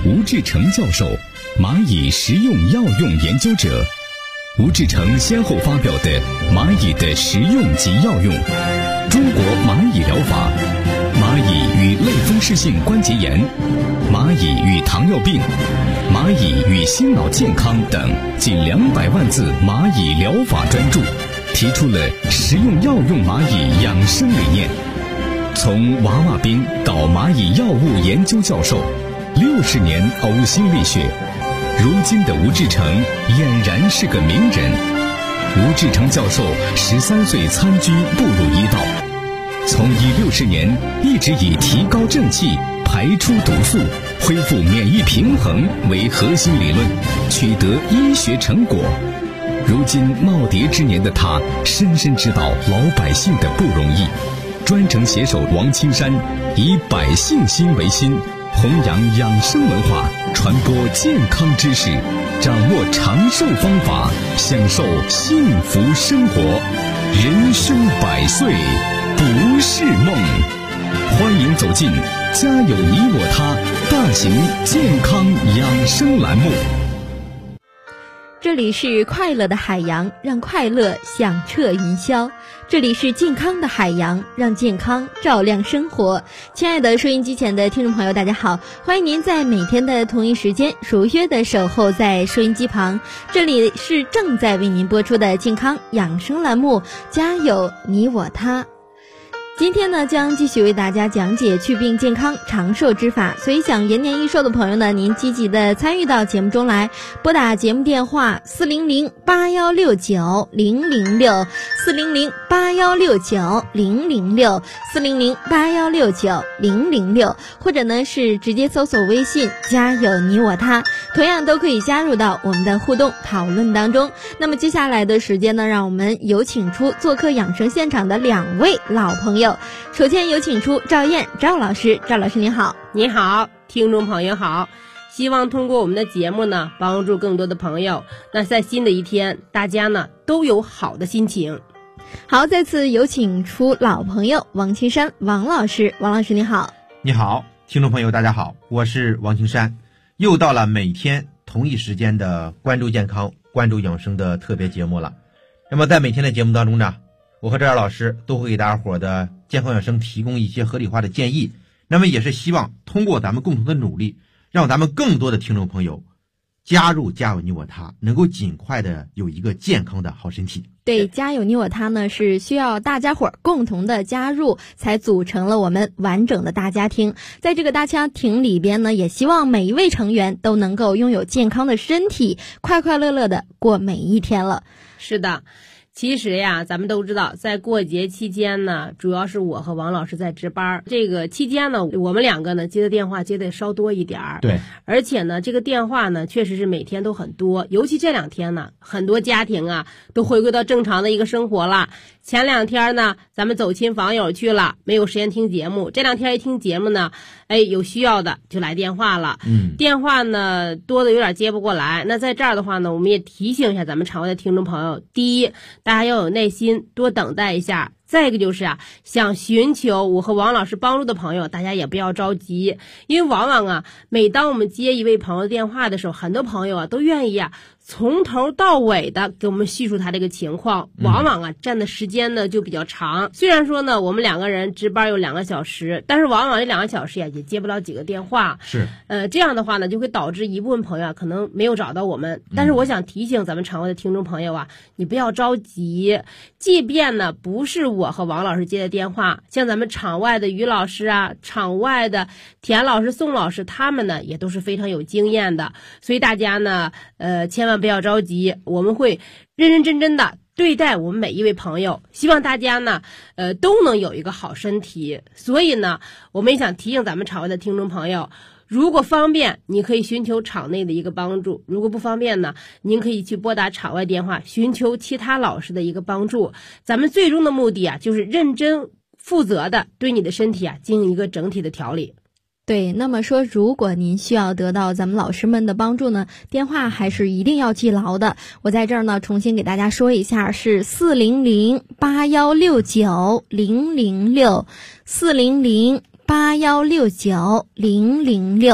吴志成教授，蚂蚁食用药用研究者。吴志成先后发表的《蚂蚁的食用及药用》、《中国蚂蚁疗法》、《蚂蚁与类风湿性关节炎》、《蚂蚁与糖尿病》、《蚂蚁与心脑健康》等近200万字蚂蚁疗法专著，提出了食用药用蚂蚁养生理念。从娃娃兵到蚂蚁药物研究教授，60年呕心沥血，如今的吴志成俨然是个名人。吴志成教授13岁参军步入医道，从医60年一直以提高正气、排出毒素、恢复免疫平衡为核心理论，取得医学成果。如今耄耋之年的他，深深知道老百姓的不容易，专程携手王青山，以百姓心为心，弘扬养生文化，传播健康知识，掌握长寿方法，享受幸福生活。人生100岁不是梦。欢迎走进家有你我他大型健康养生栏目。 这里是快乐的海洋，让快乐响彻云霄。这里是健康的海洋，让健康照亮生活。亲爱的收音机前的听众朋友，大家好，欢迎您在每天的同一时间如约的守候在收音机旁。这里是正在为您播出的健康养生栏目，家有你我他。今天呢，将继续为大家讲解祛病健康长寿之法，所以想延年益寿的朋友呢，您积极的参与到节目中来，拨打节目电话4008169006400 4008169006400 40081690006，或者呢是直接搜索微信家有你我他，同样都可以加入到我们的互动讨论当中。那么接下来的时间呢，让我们有请出做客养生现场的2位老朋友。首先有请出赵燕赵老师。赵老师您好。 你好，听众朋友好，希望通过我们的节目呢，帮助更多的朋友，那在新的一天大家呢都有好的心情。 好，再次有请出老朋友王青山王老师。王老师你好。 你好，听众朋友大家好，我是王青山。又到了每天同一时间的关注健康关注养生的特别节目了。那么在每天的节目当中呢，我和赵老师都会给大家伙的健康养生提供一些合理化的建议，那么也是希望通过咱们共同的努力，让咱们更多的听众朋友加入家有你我他，能够尽快的有一个健康的好身体。 对，家有你我他呢是需要大家伙共同的加入，才组成了我们完整的大家庭。在这个大家庭里边呢，也希望每一位成员都能够拥有健康的身体，快快乐乐的过每一天了。 是的，其实呀，咱们都知道，在过节期间呢，主要是我和王老师在值班。这个期间呢，我们2个呢接的电话接的稍多一点儿。 对， 而且呢，这个电话呢，确实是每天都很多，尤其这2天呢，很多家庭啊都回归到正常的一个生活了。前2天呢，咱们走亲访友去了，没有时间听节目。这2天一听节目呢，有需要的就来电话了。电话呢多的有点接不过来。那在这儿的话呢，我们也提醒一下咱们场外的听众朋友，第一，大家要有耐心，多等待一下。再一个就是啊，想寻求我和王老师帮助的朋友，大家也不要着急，因为往往啊，每当我们接一位朋友的电话的时候，很多朋友啊都愿意啊从头到尾的给我们叙述他这个情况，往往啊占的时间呢就比较长。虽然说呢，我们2个人值班有2个小时，但是往往这2个小时呀也接不了几个电话。 是， 这样的话呢，就会导致一部分朋友啊可能没有找到我们。但是我想提醒咱们场外的听众朋友啊，你不要着急，即便呢不是我和王老师接的电话，像咱们场外的于老师啊，场外的田老师、宋老师，他们呢也都是非常有经验的，所以大家呢千万不要着急，我们会认认真真的对待我们每一位朋友，希望大家呢都能有一个好身体。所以呢，我们也想提醒咱们场外的听众朋友，如果方便，你可以寻求场内的一个帮助；如果不方便呢，您可以去拨打场外电话，寻求其他老师的一个帮助。咱们最终的目的啊，就是认真负责的对你的身体啊进行一个整体的调理。 对，那么说如果您需要得到咱们老师们的帮助呢，电话还是一定要记牢的。我在这儿呢重新给大家说一下，是4008169006400 40081690006。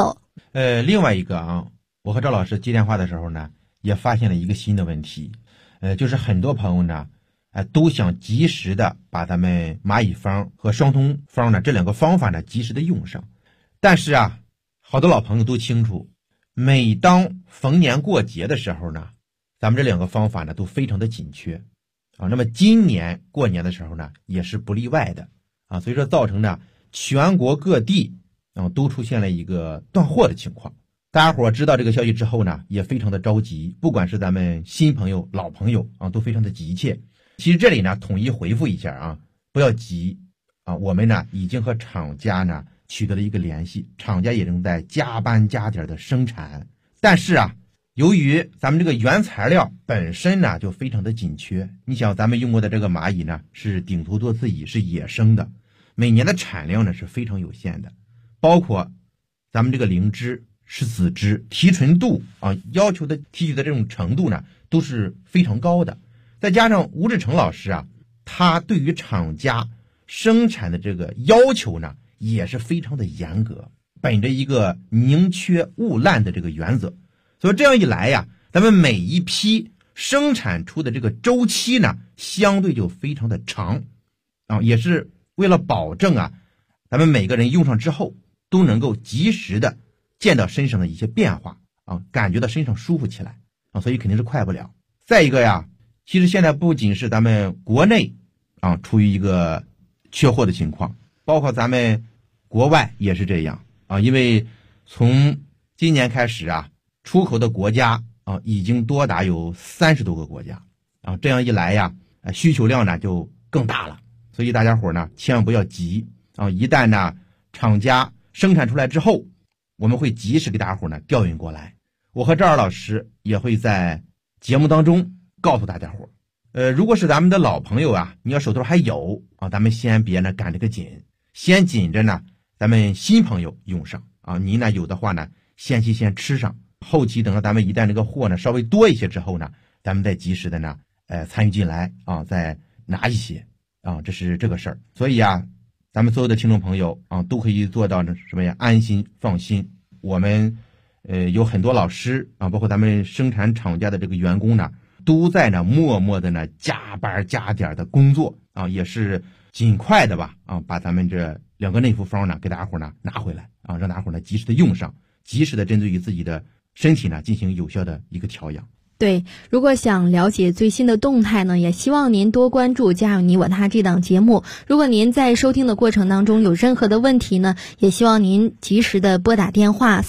另外一个啊，我和赵老师接电话的时候呢，也发现了一个新的问题，就是很多朋友呢，都想及时的把咱们蚂蚁方和双通方呢这两个方法呢及时的用上，但是啊，好多老朋友都清楚，每当逢年过节的时候呢，咱们这两个方法呢都非常的紧缺啊。那么今年过年的时候呢，也是不例外的啊，所以说造成呢全国各地都出现了一个断货的情况。大家伙知道这个消息之后呢，也非常的着急，不管是咱们新朋友老朋友啊，都非常的急切。其实这里呢统一回复一下啊，不要急啊，我们呢已经和厂家呢取得了一个联系，厂家也正在加班加点的生产，但是啊，由于咱们这个原材料本身呢就非常的紧缺，你想咱们用过的这个蚂蚁呢是顶头多刺蚁，是野生的，每年的产量呢是非常有限的，包括咱们这个灵芝、是籽汁、提纯度啊，要求的提取的这种程度呢都是非常高的。再加上吴志成老师啊，他对于厂家生产的这个要求呢也是非常的严格，本着一个宁缺毋滥的这个原则，所以这样一来呀，咱们每一批生产出的这个周期呢相对就非常的长啊，也是为了保证啊，咱们每个人用上之后都能够及时的见到身上的一些变化啊，感觉到身上舒服起来啊，所以肯定是快不了。再一个呀，其实现在不仅是咱们国内啊处于一个缺货的情况，包括咱们国外也是这样啊，因为从今年开始啊，出口的国家啊已经多达有30多个国家啊，这样一来呀，需求量呢就更大了，所以大家伙呢千万不要急啊，一旦呢厂家生产出来之后，我们会及时给大家伙呢调运过来。我和赵二老师也会在节目当中告诉大家伙，如果是咱们的老朋友啊，你要手头还有啊，咱们先别呢赶这个紧，先紧着呢咱们新朋友用上啊，您呢有的话呢先吃上，后期等到咱们一旦这个货呢稍微多一些之后呢，咱们再及时的呢参与进来啊，再拿一些啊，这是这个事儿。所以啊，咱们所有的听众朋友啊都可以做到什么呀？安心放心。我们有很多老师啊，包括咱们生产厂家的这个员工呢，都在呢默默的呢加班加点的工作啊，也是尽快的吧啊，把咱们这两个内服方呢给大家伙呢拿回来啊，让大家伙呢及时的用上，及时的针对于自己的身体呢进行有效的一个调养。 对，如果想了解最新的动态呢，也希望您多关注《家有你我他》这档节目。如果您在收听的过程当中有任何的问题呢，也希望您及时的拨打电话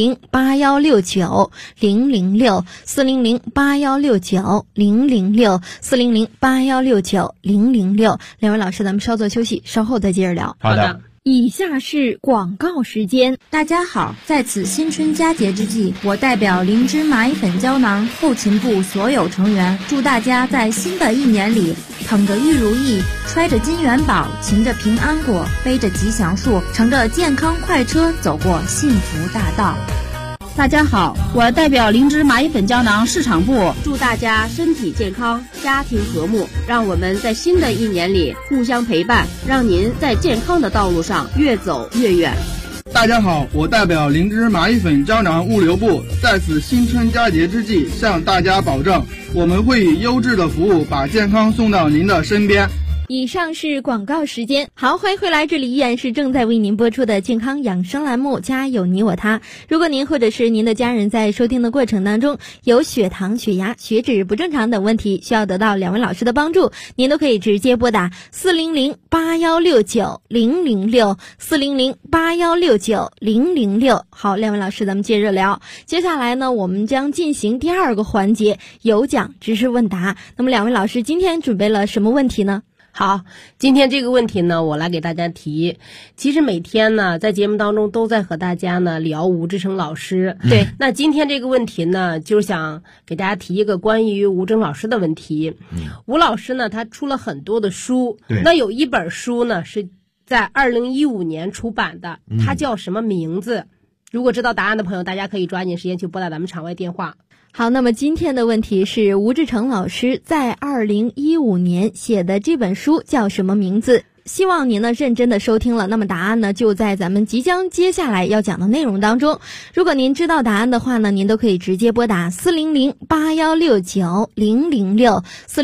400-8169-006，400-8169-006，400-8169-006。两位老师，咱们稍作休息，稍后再接着聊。 好的。 以下是广告时间。 大家好，在此新春佳节之际，我代表灵芝蚂蚁粉胶囊后勤部所有成员，祝大家在新的一年里捧着玉如意，揣着金元宝，擎着平安果，背着吉祥树，乘着健康快车走过幸福大道。 大家好，我代表灵芝蚂蚁粉胶囊市场部，祝大家身体健康，家庭和睦，让我们在新的一年里互相陪伴，让您在健康的道路上越走越远。 大家好，我代表灵芝蚂蚁粉胶囊物流部，在此新春佳节之际，向大家保证，我们会以优质的服务把健康送到您的身边。 以上是广告时间。好，欢迎回来，这里依然是正在为您播出的健康养生栏目《家有你我他》。如果您或者是您的家人在收听的过程当中有血糖、血压、血脂不正常等问题，需要得到两位老师的帮助，您都可以直接拨打400-8169-006，400-8169-006。好，两位老师，咱们接着聊。接下来呢，我们将进行第二个环节，有奖知识问答。那么两位老师今天准备了什么问题呢？ 好，今天这个问题呢，我来给大家提。其实每天呢，在节目当中都在和大家呢聊吴志成老师。 对， 那今天这个问题呢，就是想给大家提一个关于吴峥老师的问题。吴老师呢，他出了很多的书，那有一本书呢是在2015年出版的，它叫什么名字？如果知道答案的朋友，大家可以抓紧时间去拨打咱们场外电话。 好，那么今天的问题是吴志成老师在2015年写的这本书叫什么名字？ 希望您呢认真的收听了，那么答案呢就在咱们即将接下来要讲的内容当中。如果您知道答案的话呢，您都可以直接拨打400-8169-006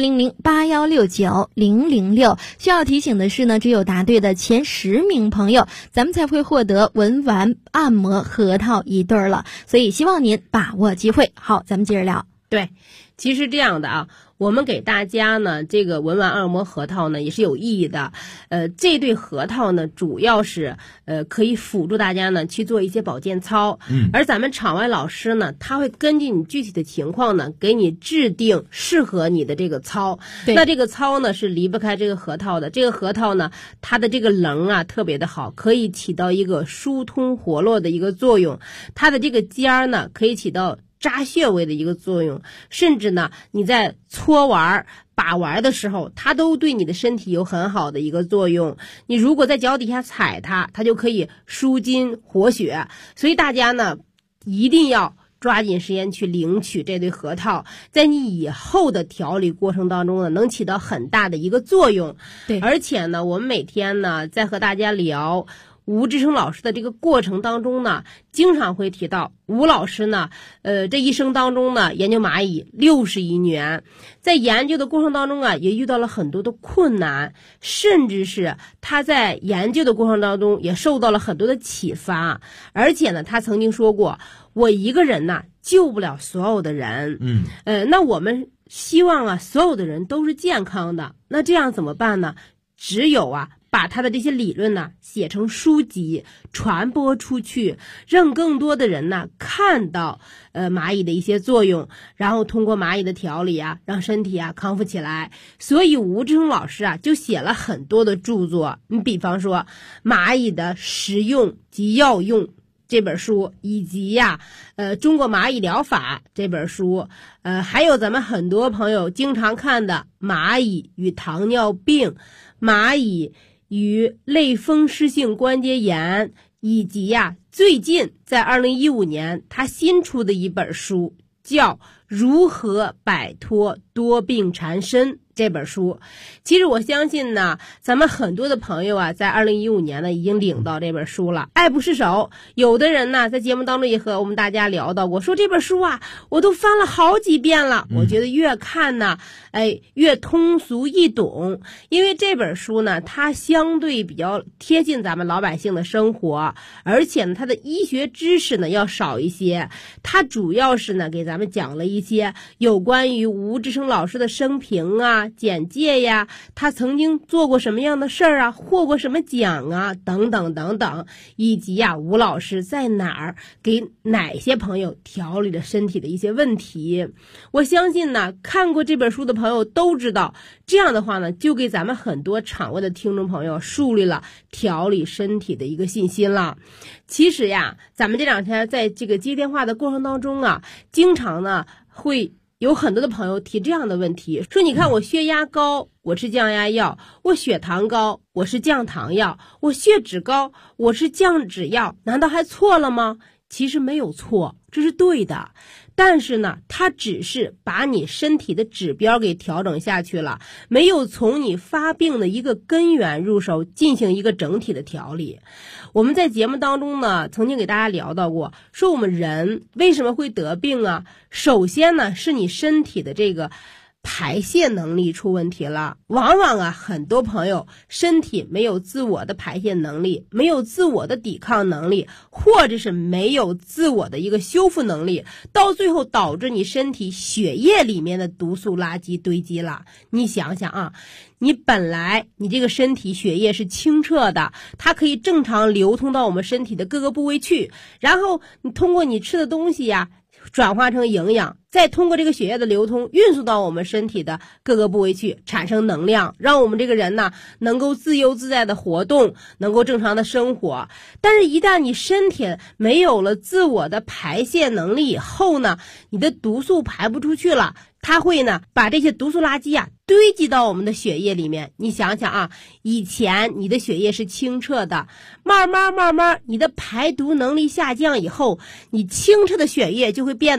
400-8169-006。需要提醒的是呢，只有答对的前10名朋友，咱们才会获得文玩按摩核桃一对了，所以希望您把握机会。好，咱们接着聊。 对，其实这样的啊，我们给大家呢这个文玩按摩核桃呢也是有意义的。这对核桃呢主要是可以辅助大家呢去做一些保健操。而咱们场外老师呢，他会根据你具体的情况呢，给你制定适合你的这个操。那这个操呢是离不开这个核桃的。这个核桃呢，它的这个棱啊特别的好，可以起到一个疏通活络的一个作用。它的这个尖儿呢，可以起到扎穴位的一个作用，甚至呢你在搓玩把玩的时候，它都对你的身体有很好的一个作用。你如果在脚底下踩它，它就可以舒筋活血。所以大家呢一定要抓紧时间去领取这对核桃，在你以后的调理过程当中呢，能起到很大的一个作用。 对， 而且呢，我们每天呢在和大家聊吴志成老师的这个过程当中呢，经常会提到吴老师呢，这一生当中呢，研究蚂蚁61年，在研究的过程当中啊，也遇到了很多的困难，甚至是他在研究的过程当中也受到了很多的启发。而且呢，他曾经说过，我一个人呢救不了所有的人。那我们希望啊，所有的人都是健康的。那这样怎么办呢？只有啊，把他的这些理论呢写成书籍传播出去，让更多的人呢看到蚂蚁的一些作用，然后通过蚂蚁的调理啊，让身体啊康复起来。所以吴志成老师啊就写了很多的著作，你比方说蚂蚁的实用及药用这本书，以及呀中国蚂蚁疗法这本书，还有咱们很多朋友经常看的蚂蚁与糖尿病、蚂蚁与类风湿性关节炎，以及呀最近在2015年他新出的一本书叫《如何摆脱多病缠身》这本书。其实我相信呢，咱们很多的朋友啊，在2015年呢已经领到这本书了，爱不释手。有的人呢在节目当中也和我们大家聊到过，说这本书啊我都翻了好几遍了。我觉得越看呢越通俗易懂，因为这本书呢它相对比较贴近咱们老百姓的生活，而且呢它的医学知识呢要少一些。它主要是呢给咱们讲了一些有关于吴志成老师的生平啊、简介呀，他曾经做过什么样的事儿啊，获过什么奖啊，等等等等，以及呀吴老师在哪儿给哪些朋友调理了身体的一些问题。我相信呢看过这本书的朋友都知道，这样的话呢就给咱们很多场外的听众朋友树立了调理身体的一个信心了。其实呀，咱们这两天在这个接电话的过程当中啊，经常呢会有很多的朋友提这样的问题，说你看我血压高，我吃降压药；我血糖高，我吃降糖药；我血脂高，我吃降脂药，难道还错了吗？其实没有错，这是对的。但是呢，它只是把你身体的指标给调整下去了，没有从你发病的一个根源入手进行一个整体的调理。我们在节目当中呢，曾经给大家聊到过，说我们人为什么会得病啊？首先呢，是你身体的这个排泄能力出问题了。往往啊，很多朋友身体没有自我的排泄能力，没有自我的抵抗能力，或者是没有自我的一个修复能力，到最后导致你身体血液里面的毒素垃圾堆积了。你想想啊，你本来你这个身体血液是清澈的，它可以正常流通到我们身体的各个部位去，然后你通过你吃的东西呀，转化成营养，再通过这个血液的流通运输到我们身体的各个部位去，产生能量，让我们这个人呢能够自由自在的活动，能够正常的生活。但是一旦你身体没有了自我的排泄能力以后呢，你的毒素排不出去了，它会呢把这些毒素垃圾啊堆积到我们的血液里面。你想想啊，以前你的血液是清澈的，慢慢你的排毒能力下降以后，你清澈的血液就会变得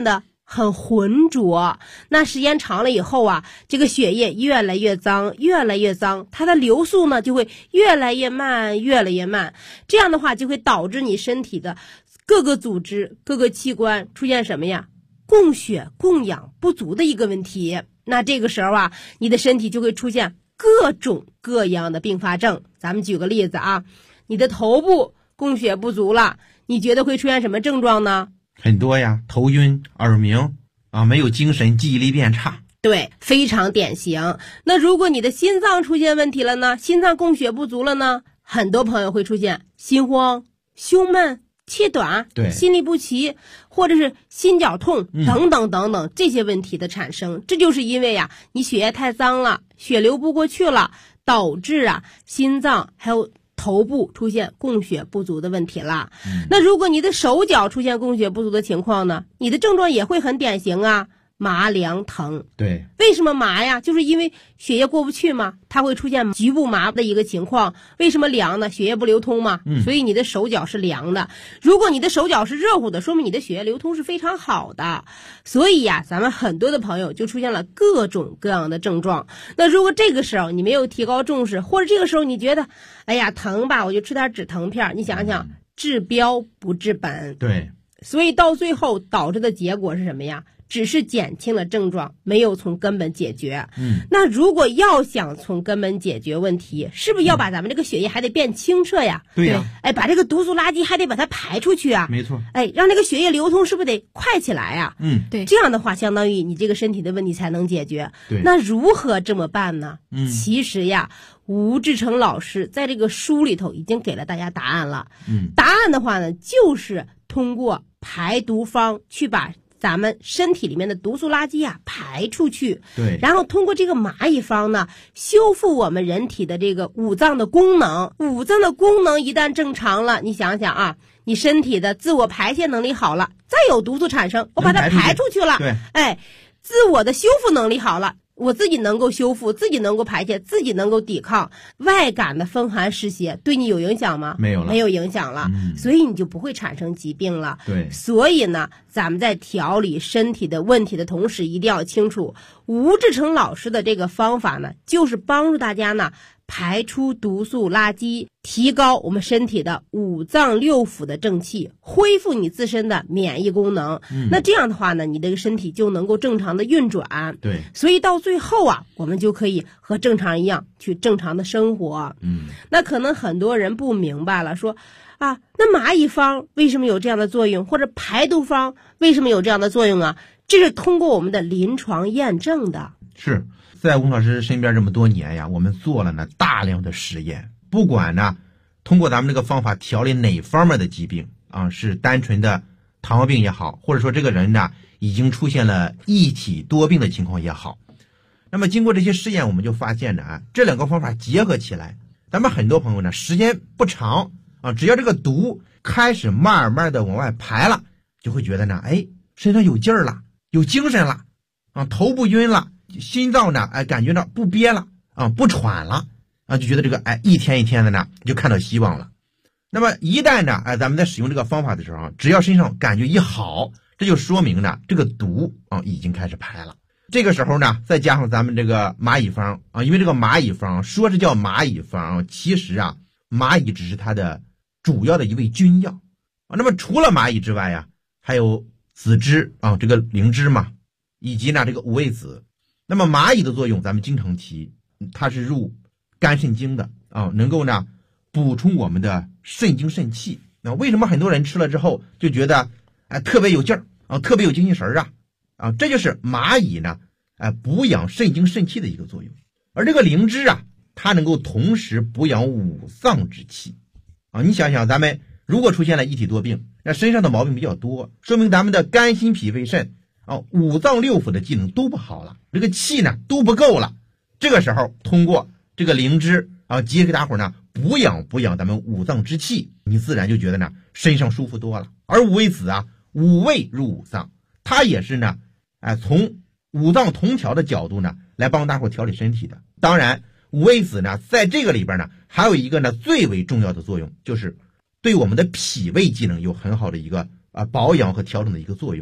很浑浊，那时间长了以后啊，这个血液越来越脏，越来越脏，它的流速呢就会越来越慢，越来越慢。这样的话就会导致你身体的各个组织、各个器官出现什么呀？供血供氧不足的一个问题。那这个时候啊，你的身体就会出现各种各样的并发症。咱们举个例子啊，你的头部供血不足了，你觉得会出现什么症状呢？ 很多呀，头晕、耳鸣啊，没有精神，记忆力变差。 对，非常典型。那如果你的心脏出现问题了呢？心脏供血不足了呢？很多朋友会出现心慌、胸闷、气短、 对， 心律不齐，或者是心绞痛等等等等这些问题的产生。这就是因为呀，你血液太脏了，血流不过去了，导致啊心脏还有头部出现供血不足的问题了。那如果你的手脚出现供血不足的情况呢，你的症状也会很典型啊，麻凉疼。 对， 为什么麻呀？就是因为血液过不去嘛，它会出现局部麻的一个情况。为什么凉呢？血液不流通嘛，所以你的手脚是凉的。如果你的手脚是热乎的，说明你的血液流通是非常好的。所以呀，咱们很多的朋友就出现了各种各样的症状。那如果这个时候你没有提高重视，或者这个时候你觉得哎呀疼吧，我就吃点止疼片，你想想，治标不治本。 对， 所以到最后导致的结果是什么呀？只是减轻了症状，没有从根本解决。那如果要想从根本解决问题，是不是要把咱们这个血液还得变清澈呀？ 对呀， 哎，把这个毒素垃圾还得把它排出去啊。 没错。 哎，让这个血液流通是不是得快起来呀？ 对， 这样的话，相当于你这个身体的问题才能解决。 对， 那如何这么办呢？其实呀，吴志成老师在这个书里头已经给了大家答案了。答案的话呢，就是通过排毒方去把咱们身体里面的毒素垃圾啊排出去， 对， 然后通过这个蚂蚁方呢，修复我们人体的这个五脏的功能。五脏的功能一旦正常了，你想想啊，你身体的自我排泄能力好了，再有毒素产生，我把它排出去了， 对， 哎，自我的修复能力好了，我自己能够修复，自己能够排泄，自己能够抵抗外感的风寒湿邪，对你有影响吗？ 没有了， 没有影响了，所以你就不会产生疾病了。 对， 所以呢，咱们在调理身体的问题的同时，一定要清楚，吴志成老师的这个方法呢，就是帮助大家呢排出毒素垃圾，提高我们身体的五脏六腑的正气，恢复你自身的免疫功能。那这样的话呢，你的身体就能够正常的运转。 对， 所以到最后啊，我们就可以和正常人一样去正常的生活。那可能很多人不明白了，说啊，那蚂蚁方为什么有这样的作用，或者排毒方为什么有这样的作用啊？这是通过我们的临床验证的。 是在吴老师身边这么多年呀，我们做了呢大量的实验，不管呢通过咱们这个方法调理哪方面的疾病啊，是单纯的糖尿病也好，或者说这个人呢已经出现了一体多病的情况也好，那么经过这些试验，我们就发现呢啊，这两个方法结合起来，咱们很多朋友呢时间不长啊，只要这个毒开始慢慢的往外排了，就会觉得呢，哎，身上有劲儿了，有精神了啊，头不晕了，心脏呢，哎，感觉到不憋了啊，不喘了啊，就觉得这个哎，一天一天的呢，就看到希望了。那么一旦呢，哎，咱们在使用这个方法的时候，只要身上感觉一好，这就说明呢，这个毒啊已经开始排了。这个时候呢，再加上咱们这个蚂蚁方啊，因为这个蚂蚁方说是叫蚂蚁方，其实啊，蚂蚁只是它的主要的一味君药啊。那么除了蚂蚁之外呀，还有子枝啊，这个灵芝嘛，以及呢这个五味子。那么蚂蚁的作用咱们经常提，它是入肝肾经的啊，能够呢补充我们的肾精肾气。那为什么很多人吃了之后就觉得哎特别有劲儿啊，特别有精气神啊？这就是蚂蚁呢补养肾精肾气的一个作用。而这个灵芝啊，它能够同时补养五脏之气啊。你想想，咱们如果出现了一体多病，那身上的毛病比较多，说明咱们的肝心脾肺肾啊，五脏六腑的机能都不好了，这个气呢都不够了。这个时候通过这个灵芝啊，给大伙呢补养咱们五脏之气，你自然就觉得呢身上舒服多了。而五味子啊，五味入五脏，它也是呢从五脏同调的角度呢来帮大伙调理身体的。当然五味子呢在这个里边呢还有一个呢最为重要的作用，就是对我们的脾胃机能有很好的一个保养和调整的一个作用。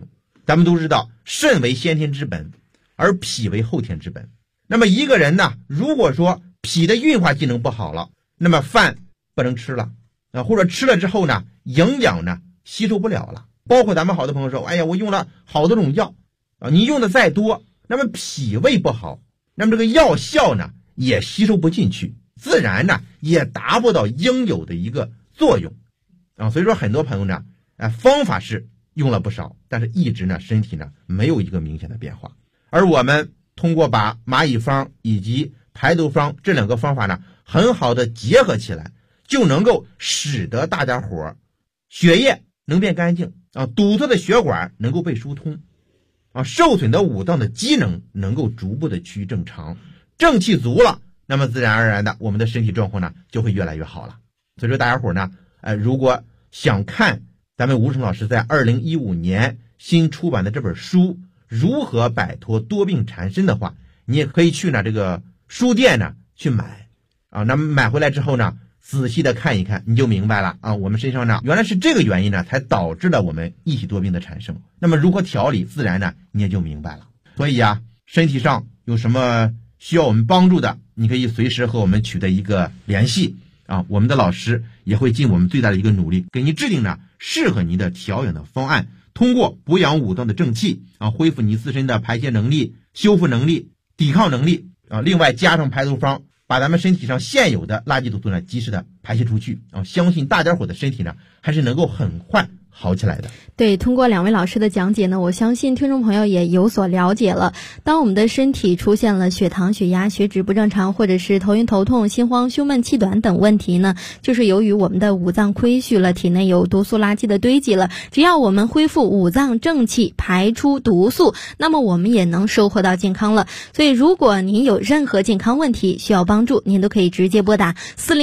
咱们都知道肾为先天之本，而脾为后天之本。那么一个人呢，如果说脾的运化机能不好了，那么饭不能吃了或者吃了之后呢，营养呢吸收不了了。包括咱们好多朋友说，哎呀，我用了好多种药你用的再多，那么脾胃不好，那么这个药效呢也吸收不进去，自然呢也达不到应有的一个作用所以说很多朋友呢方法是用了不少，但是一直呢身体呢没有一个明显的变化。而我们通过把蚂蚁方以及排毒方这两个方法呢很好的结合起来，就能够使得大家伙血液能变干净堵塞的血管能够被疏通受损的五脏的机能能够逐步的趋于正常，正气足了，那么自然而然的我们的身体状况呢就会越来越好了。所以说大家伙呢如果想看咱们吴成老师在2015年新出版的这本书如何摆脱多病缠身的话，你也可以去呢这个书店呢去买那么买回来之后呢仔细的看一看，你就明白了我们身上呢原来是这个原因呢才导致了我们一体多病的产生。那么如何调理，自然呢你也就明白了。所以身体上有什么需要我们帮助的，你可以随时和我们取得一个联系我们的老师也会尽我们最大的一个努力，给您制定呢适合您的调养的方案，通过补养五脏的正气恢复你自身的排泄能力、修复能力、抵抗能力另外加上排毒方，把咱们身体上现有的垃圾毒素呢及时的排泄出去相信大家伙的身体呢还是能够很快好起来的。 对，通过两位老师的讲解呢，我相信听众朋友也有所了解了。当我们的身体出现了血糖、血压、血脂不正常，或者是头晕头痛、心慌、胸闷、气短等问题呢，就是由于我们的五脏亏虚了，体内有毒素垃圾的堆积了。只要我们恢复五脏正气，排出毒素，那么我们也能收获到健康了。所以如果您有任何健康问题需要帮助，您都可以直接拨打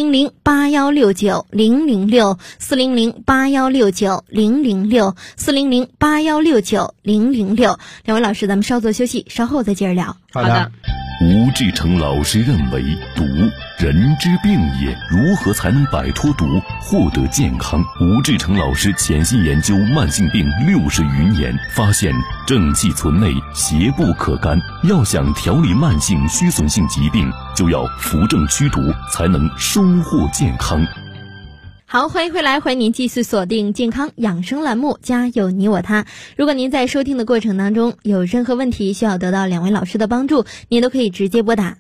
400-8169-006 400-8169-006 400-8169-006。两位老师，咱们稍作休息，稍后再接着聊。 好的。 吴志成老师认为，毒人之病也，如何才能摆脱毒，获得健康？吴志成老师潜心研究慢性病60余年，发现正气存内，邪不可干。要想调理慢性虚损性疾病，就要扶正驱毒，才能收获健康。 好，欢迎回来，欢迎您继续锁定健康养生栏目，家有你我他。如果您在收听的过程当中有任何问题需要得到两位老师的帮助，您都可以直接拨打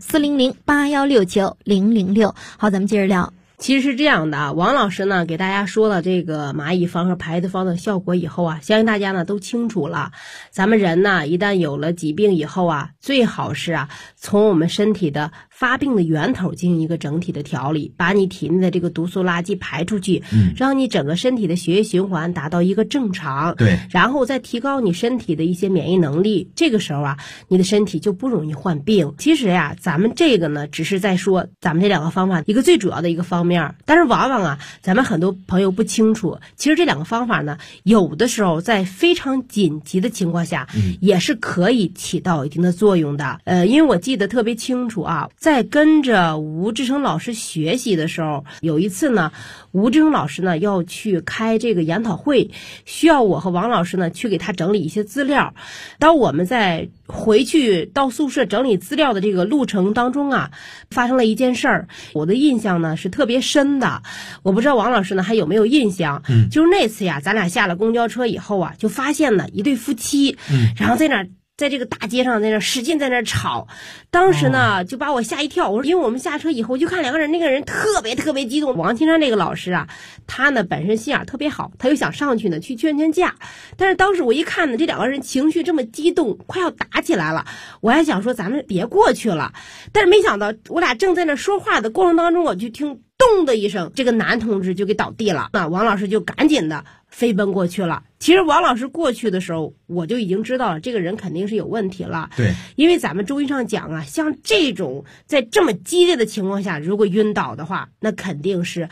400-8169-006。好，咱们接着聊。 其实是这样的王老师呢给大家说了这个蚂蚁方和排毒方的效果以后相信大家呢都清楚了。咱们人呢一旦有了疾病以后最好是从我们身体的发病的源头进行一个整体的调理，把你体内的这个毒素垃圾排出去，让你整个身体的血液循环达到一个正常， 对， 然后再提高你身体的一些免疫能力，这个时候你的身体就不容易患病。其实咱们这个呢只是在说咱们这两个方法一个最主要的一个方面，但是往往咱们很多朋友不清楚，其实这两个方法呢有的时候在非常紧急的情况下也是可以起到一定的作用的。因为我记得特别清楚在跟着吴志成老师学习的时候，有一次呢吴志成老师呢要去开这个研讨会，需要我和王老师呢去给他整理一些资料。当我们在回去到宿舍整理资料的这个路程当中发生了一件事儿，我的印象呢是特别深的。我不知道王老师呢还有没有印象，就是那次咱俩下了公交车以后就发现了一对夫妻，然后在这个大街上在那使劲在那吵，当时呢就把我吓一跳。我说因为我们下车以后就看两个人，那个人特别特别激动。王青山这个老师他呢本身心眼特别好，他又想上去呢去劝架，但是当时我一看呢这两个人情绪这么激动，快要打起来了，我还想说咱们别过去了，但是没想到我俩正在那说话的过程当中，我就听咚的一声，这个男同志就给倒地了，那王老师就赶紧的飞奔过去了。其实王老师过去的时候，我就已经知道了这个人肯定是有问题了。 对， 因为咱们中医上讲像这种在这么激烈的情况下如果晕倒的话，那肯定是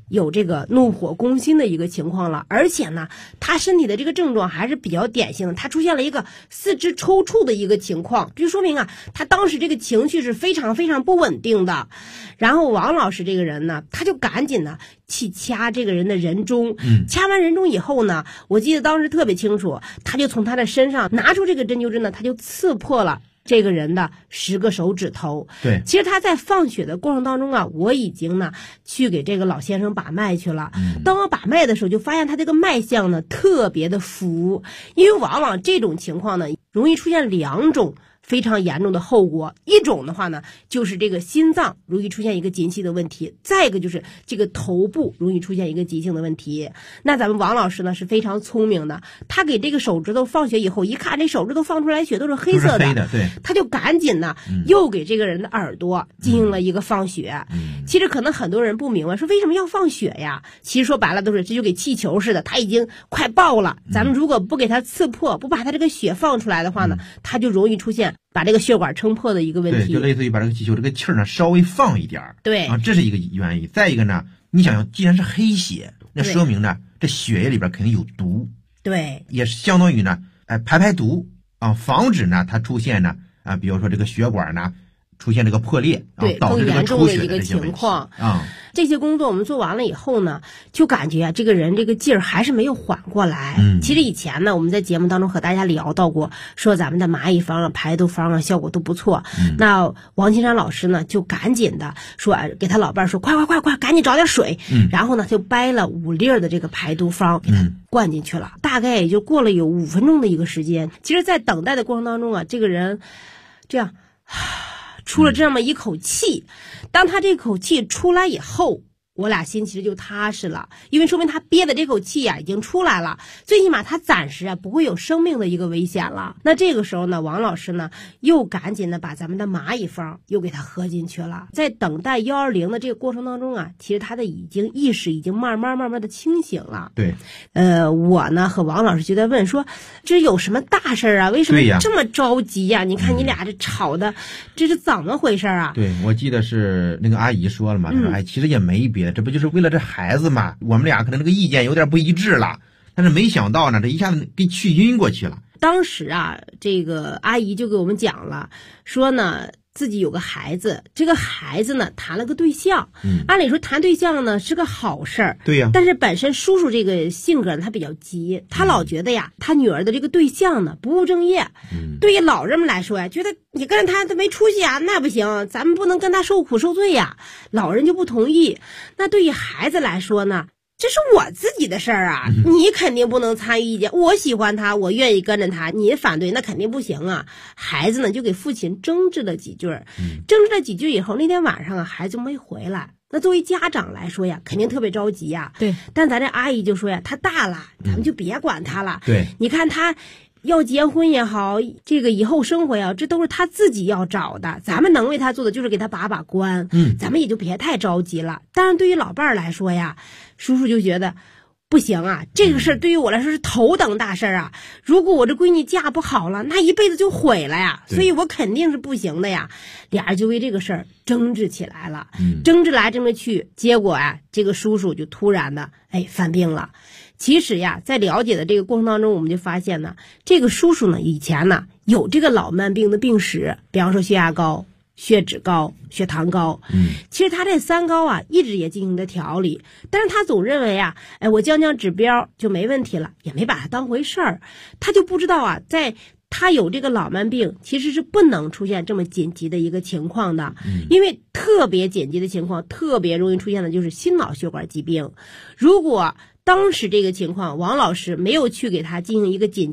有这个怒火攻心的一个情况了，而且呢，他身体的这个症状还是比较典型的，他出现了一个四肢抽搐的一个情况，就说明啊，他当时这个情绪是非常非常不稳定的。然后王老师这个人呢，他就赶紧呢去掐这个人的人中，掐完人中以后呢，我记得当时特别清楚，他就从他的身上拿出这个针灸针呢，他就刺破了这个人的10个手指头。 对， 其实他在放血的过程当中啊，我已经呢去给这个老先生把脉去了。当我把脉的时候，就发现他这个脉象呢特别的浮，因为往往这种情况呢，容易出现2种非常严重的后果。一种的话呢，就是这个心脏容易出现一个紧急的问题，再一个就是这个头部容易出现一个急性的问题。那咱们王老师呢是非常聪明的，他给这个手指头放血以后，一看这手指头放出来血都是黑色的， 对， 他就赶紧呢又给这个人的耳朵进行了一个放血。其实可能很多人不明白，说为什么要放血呀？其实说白了都是这就给气球似的，他已经快爆了，咱们如果不给他刺破，不把他这个血放出来的话呢，他就容易出现把这个血管撑破的一个问题。 对，就类似于把这个气球这个气儿呢稍微放一点。 对啊，这是一个原因。再一个呢，你想想，既然是黑血，那说明呢这血液里边肯定有毒。 对， 也是相当于呢，排毒啊，防止呢它出现呢比如说这个血管呢出现这个破裂， 对， 导致这个出血一个情况啊。 这些工作我们做完了以后呢，就感觉这个人这个劲儿还是没有缓过来。其实以前呢，我们在节目当中和大家聊到过，说咱们的蚂蚁方啊、排毒方啊效果都不错。那王金山老师呢，就赶紧的说给他老伴说，快，赶紧找点水。然后呢，就掰了5粒的这个排毒方给他灌进去了。大概也就过了有5分钟的一个时间。其实，在等待的过程当中啊，这个人这样出了这么一口气，当他这口气出来以后，我俩心其实就踏实了，因为说明他憋的这口气啊已经出来了，最起码他暂时啊不会有生命的一个危险了。那这个时候呢，王老师呢又赶紧的把咱们的蚂蚁方又给他喝进去了。在等待120的这个过程当中啊，其实他的意识已经慢慢的清醒了。 对， 我呢和王老师就在问说，这有什么大事啊？为什么这么着急呀？你看你俩这吵的，这是怎么回事啊？ 对，我记得是那个阿姨说了嘛，她说其实也没别的，这不就是为了这孩子嘛，我们俩可能这个意见有点不一致了，但是没想到呢，这一下子给气晕过去了。 当时啊，这个阿姨就给我们讲了，说呢自己有个孩子，这个孩子呢谈了个对象，按理说谈对象呢是个好事儿， 对呀。 但是本身叔叔这个性格呢，他比较急，他老觉得呀，他女儿的这个对象呢不务正业。对于老人们来说呀，觉得你跟着他没出息啊，那不行，咱们不能跟他受苦受罪呀，老人就不同意。那对于孩子来说呢，这是我自己的事儿啊，你肯定不能参与意见。我喜欢他，我愿意跟着他，你反对那肯定不行啊。孩子呢就给父亲争执了几句，争执了几句以后，那天晚上啊孩子没回来。那作为家长来说呀，肯定特别着急呀。 对， 但咱这阿姨就说呀，他大了，咱们就别管他了。 对， 你看他要结婚也好，这个以后生活呀，这都是他自己要找的，咱们能为他做的就是给他把关。咱们也就别太着急了。当然对于老伴儿来说呀，叔叔就觉得不行啊，这个事儿对于我来说是头等大事啊，如果我这闺女嫁不好了，那一辈子就毁了呀，所以我肯定是不行的呀。俩人就为这个事儿争执起来了，争执来争执去，结果啊这个叔叔就突然的犯病了。其实呀，在了解的这个过程当中，我们就发现呢，这个叔叔呢以前呢有这个老慢病的病史，比方说血压高、血脂高、血糖高。其实他这3高啊一直也进行着调理，但是他总认为啊，我降指标就没问题了，也没把它当回事儿。他就不知道啊，在他有这个老慢病其实是不能出现这么紧急的一个情况的，因为特别紧急的情况特别容易出现的就是心脑血管疾病。如果当时这个情况王老师没有去给他进行一个紧